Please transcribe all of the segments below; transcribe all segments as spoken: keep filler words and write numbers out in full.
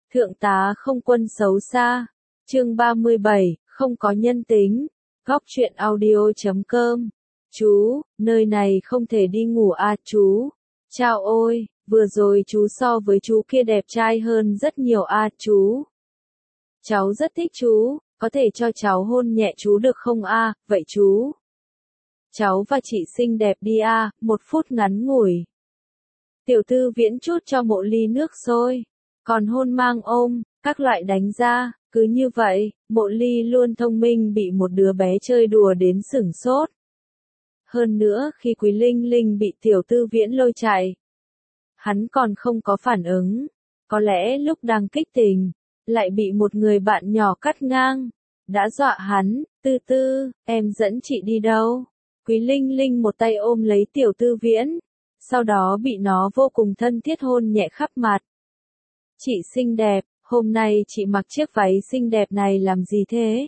Thượng tá không quân xấu xa. Chương ba mươi bảy, không có nhân tính. Góc truyện audio chấm com. Chú, nơi này không thể đi ngủ à chú. Chao ôi, vừa rồi chú so với chú kia đẹp trai hơn rất nhiều à chú. Cháu rất thích chú, có thể cho cháu hôn nhẹ chú được không à, vậy chú. Cháu và chị xinh đẹp đi à, một phút ngắn ngủi. Tiểu tư viễn chút cho Mộ Ly nước sôi, còn hôn mang ôm, các loại đánh ra, cứ như vậy, Mộ Ly luôn thông minh bị một đứa bé chơi đùa đến sửng sốt. Hơn nữa khi Quý Linh Linh bị tiểu tư viễn lôi chạy, hắn còn không có phản ứng, có lẽ lúc đang kích tình, lại bị một người bạn nhỏ cắt ngang, đã dọa hắn, tư tư, em dẫn chị đi đâu? Quý Linh Linh một tay ôm lấy tiểu tư viễn, sau đó bị nó vô cùng thân thiết hôn nhẹ khắp mặt. Chị xinh đẹp, hôm nay chị mặc chiếc váy xinh đẹp này làm gì thế?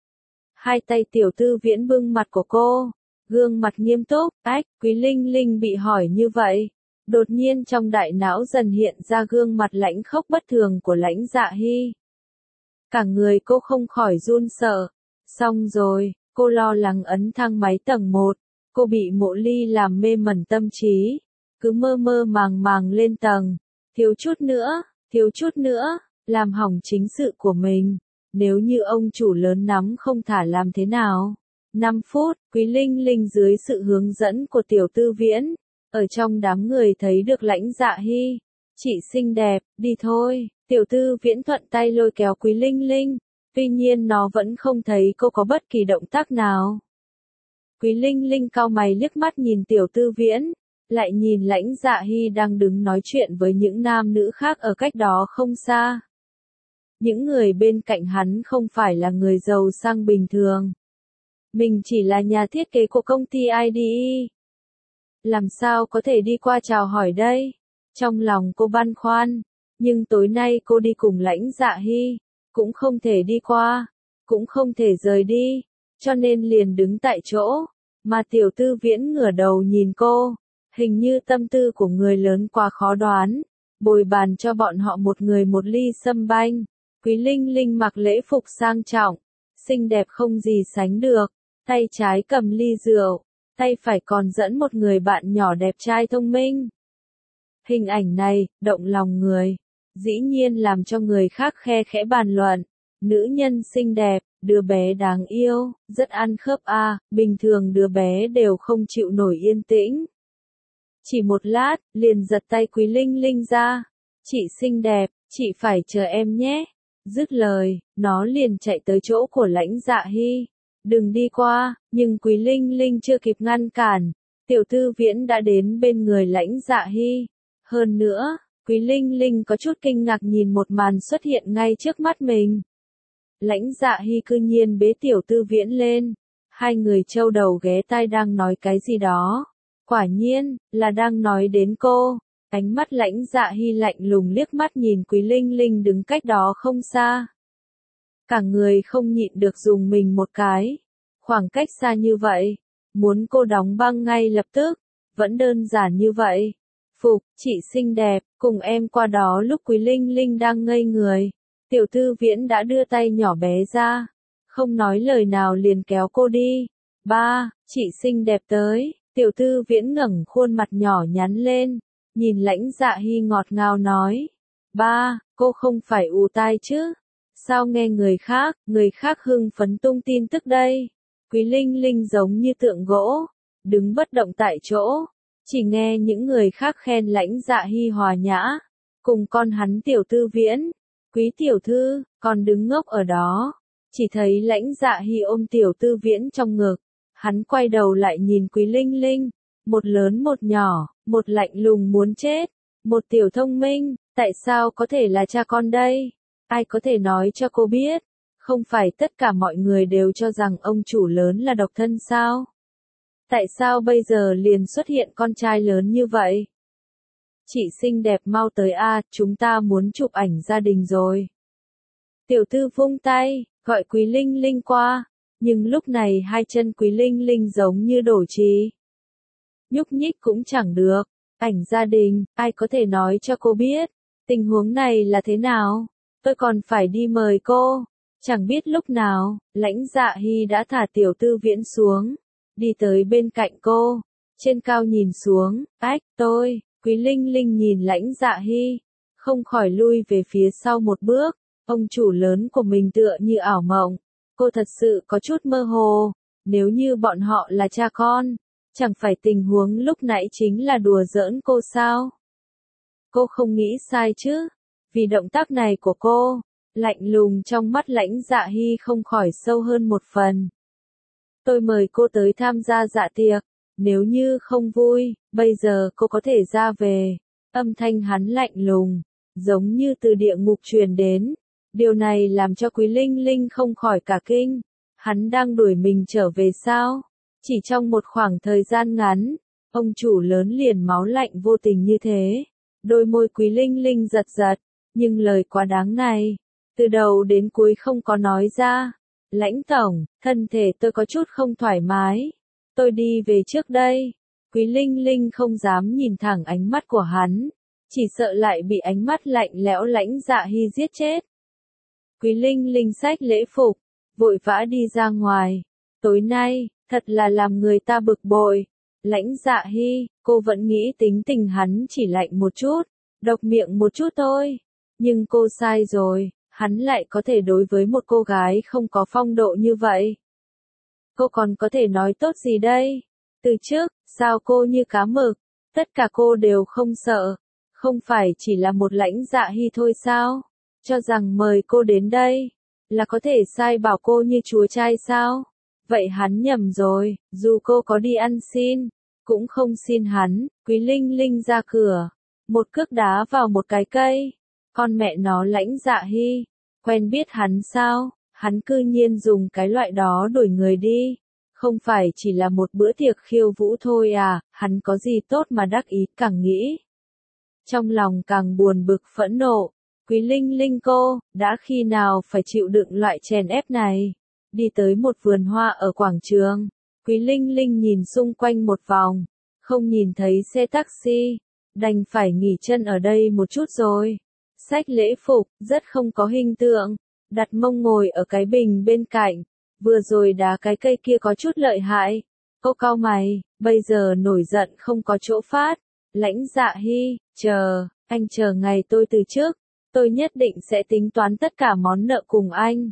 Hai tay tiểu tư viễn bưng mặt của cô, gương mặt nghiêm túc, ách, Quý Linh Linh bị hỏi như vậy. Đột nhiên trong đại não dần hiện ra gương mặt lãnh khốc bất thường của Lãnh Dạ Hy. Cả người cô không khỏi run sợ. Xong rồi, cô lo lắng ấn thang máy tầng một. Cô bị Mộ Ly làm mê mẩn tâm trí. Cứ mơ mơ màng màng lên tầng. Thiếu chút nữa, thiếu chút nữa, làm hỏng chính sự của mình. Nếu như ông chủ lớn nắm không thả làm thế nào? năm phút, Quý Linh Linh dưới sự hướng dẫn của tiểu tư viễn. Ở trong đám người thấy được Lãnh Dạ Hy. Chị xinh đẹp, đi thôi. Tiểu tư viễn thuận tay lôi kéo Quý Linh Linh. Tuy nhiên nó vẫn không thấy cô có bất kỳ động tác nào. Quý Linh Linh cau mày liếc mắt nhìn tiểu tư viễn. Lại nhìn Lãnh Dạ Hy đang đứng nói chuyện với những nam nữ khác ở cách đó không xa. Những người bên cạnh hắn không phải là người giàu sang bình thường. Mình chỉ là nhà thiết kế của công ty i đê e. Làm sao có thể đi qua chào hỏi đây? Trong lòng cô băn khoăn, nhưng tối nay cô đi cùng Lãnh Dạ Hy, cũng không thể đi qua, cũng không thể rời đi, cho nên liền đứng tại chỗ, mà tiểu tư viễn ngửa đầu nhìn cô, hình như tâm tư của người lớn quá khó đoán, bồi bàn cho bọn họ một người một ly sâm banh. Quý Linh Linh mặc lễ phục sang trọng, xinh đẹp không gì sánh được, tay trái cầm ly rượu. Tay phải còn dẫn một người bạn nhỏ đẹp trai thông minh. Hình ảnh này, động lòng người, dĩ nhiên làm cho người khác khe khẽ bàn luận. Nữ nhân xinh đẹp, đứa bé đáng yêu, rất ăn khớp a, à, bình thường đứa bé đều không chịu nổi yên tĩnh. Chỉ một lát, liền giật tay Quý Linh Linh ra. Chị xinh đẹp, chị phải chờ em nhé. Dứt lời, nó liền chạy tới chỗ của Lãnh Dạ Hy. Đừng đi qua, nhưng Quý Linh Linh chưa kịp ngăn cản, tiểu tư viễn đã đến bên người Lãnh Dạ Hy. Hơn nữa, Quý Linh Linh có chút kinh ngạc nhìn một màn xuất hiện ngay trước mắt mình. Lãnh Dạ Hy cư nhiên bế tiểu tư viễn lên, hai người châu đầu ghé tai đang nói cái gì đó. Quả nhiên, là đang nói đến cô. Ánh mắt Lãnh Dạ Hy lạnh lùng liếc mắt nhìn Quý Linh Linh đứng cách đó không xa. Cả người không nhịn được dùng mình một cái. Khoảng cách xa như vậy, muốn cô đóng băng ngay lập tức, vẫn đơn giản như vậy. Phục, chị xinh đẹp, cùng em qua đó. Lúc Quý Linh Linh đang ngây người, tiểu tư viễn đã đưa tay nhỏ bé ra, không nói lời nào liền kéo cô đi. Ba, chị xinh đẹp tới, tiểu tư viễn ngẩng khuôn mặt nhỏ nhắn lên, nhìn Lãnh Dạ Hy ngọt ngào nói. Ba, cô không phải ù tai chứ? Sao nghe người khác, người khác hưng phấn tung tin tức đây? Quý Linh Linh giống như tượng gỗ, đứng bất động tại chỗ, chỉ nghe những người khác khen Lãnh Dạ Hy hòa nhã, cùng con hắn tiểu tư viễn. Quý tiểu thư, còn đứng ngốc ở đó, chỉ thấy Lãnh Dạ Hy ôm tiểu tư viễn trong ngực, hắn quay đầu lại nhìn Quý Linh Linh, một lớn một nhỏ, một lạnh lùng muốn chết, một tiểu thông minh, tại sao có thể là cha con đây? Ai có thể nói cho cô biết, không phải tất cả mọi người đều cho rằng ông chủ lớn là độc thân sao? Tại sao bây giờ liền xuất hiện con trai lớn như vậy? Chị xinh đẹp mau tới a, chúng ta muốn chụp ảnh gia đình rồi. Tiểu tư vung tay, gọi Quý Linh Linh qua, nhưng lúc này hai chân Quý Linh Linh giống như đổ trì. Nhúc nhích cũng chẳng được, ảnh gia đình, ai có thể nói cho cô biết, tình huống này là thế nào? tôi còn phải đi mời cô. Chẳng biết lúc nào, Lãnh Dạ Hy đã thả Tiểu Tư Viễn xuống, đi tới bên cạnh cô, trên cao nhìn xuống, ách, tôi, Quý Linh Linh nhìn Lãnh Dạ Hy, không khỏi lui về phía sau một bước, ông chủ lớn của mình tựa như ảo mộng, cô thật sự có chút mơ hồ, nếu như bọn họ là cha con, chẳng phải tình huống lúc nãy chính là đùa giỡn cô sao? Cô không nghĩ sai chứ, vì động tác này của cô, lạnh lùng trong mắt Lãnh Dạ Hy không khỏi sâu hơn một phần. Tôi mời cô tới tham gia dạ tiệc, nếu như không vui, bây giờ cô có thể ra về. Âm thanh hắn lạnh lùng, giống như từ địa ngục truyền đến. Điều này làm cho Quý Linh Linh không khỏi cả kinh. Hắn đang đuổi mình trở về sao? Chỉ trong một khoảng thời gian ngắn, ông chủ lớn liền máu lạnh vô tình như thế. Đôi môi Quý Linh Linh giật giật, nhưng lời quá đáng này, từ đầu đến cuối không có nói ra. Lãnh tổng, thân thể tôi có chút không thoải mái. Tôi đi về trước đây. Quý Linh Linh không dám nhìn thẳng ánh mắt của hắn. Chỉ sợ lại bị ánh mắt lạnh lẽo Lãnh Dạ Hy giết chết. Quý Linh Linh xách lễ phục, vội vã đi ra ngoài. Tối nay, thật là làm người ta bực bội. Lãnh Dạ Hy, cô vẫn nghĩ tính tình hắn chỉ lạnh một chút, độc miệng một chút thôi. Nhưng cô sai rồi. Hắn lại có thể đối với một cô gái không có phong độ như vậy. Cô còn có thể nói tốt gì đây? Từ trước, sao cô như cá mực? Tất cả cô đều không sợ. Không phải chỉ là một Lãnh Dạ Hy thôi sao? Cho rằng mời cô đến đây, là có thể sai bảo cô như chúa trai sao? Vậy hắn nhầm rồi, dù cô có đi ăn xin, cũng không xin hắn. Quý Linh Linh ra cửa, một cước đá vào một cái cây. Con mẹ nó Lãnh Dạ Hy, quen biết hắn sao? Hắn cư nhiên dùng cái loại đó đuổi người đi. Không phải chỉ là một bữa tiệc khiêu vũ thôi à, hắn có gì tốt mà đắc ý, càng nghĩ. Trong lòng càng buồn bực phẫn nộ. Quý Linh Linh cô, đã khi nào phải chịu đựng loại chèn ép này? Đi tới một vườn hoa ở quảng trường. Quý Linh Linh nhìn xung quanh một vòng, không nhìn thấy xe taxi, đành phải nghỉ chân ở đây một chút rồi. Xách lễ phục, rất không có hình tượng, đặt mông ngồi ở cái bình bên cạnh, vừa rồi đá cái cây kia có chút lợi hại. Cô cau mày, bây giờ nổi giận không có chỗ phát. Lãnh Dạ Hy, chờ, anh chờ ngày tôi từ chức, tôi nhất định sẽ tính toán tất cả món nợ cùng anh.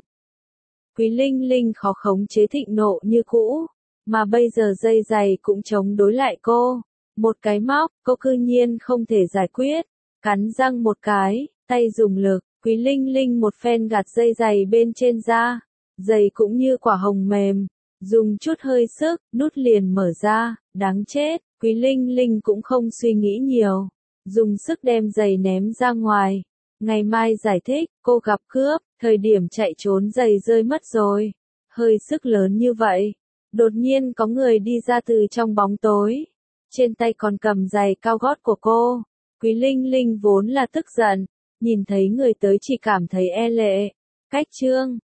Quý Linh Linh khó khống chế thịnh nộ như cũ, mà bây giờ dây giày cũng chống đối lại cô. Một cái móc, cô cư nhiên không thể giải quyết. Cắn răng một cái, tay dùng lực, Quý Linh Linh một phen gạt dây giày bên trên ra. Giày cũng như quả hồng mềm, dùng chút hơi sức, nút liền mở ra, đáng chết. Quý Linh Linh cũng không suy nghĩ nhiều, dùng sức đem giày ném ra ngoài. Ngày mai giải thích, cô gặp cướp, thời điểm chạy trốn giày rơi mất rồi. Hơi sức lớn như vậy. Đột nhiên có người đi ra từ trong bóng tối. Trên tay còn cầm giày cao gót của cô. Quý Linh Linh vốn là tức giận, nhìn thấy người tới chỉ cảm thấy e lệ. Cách chương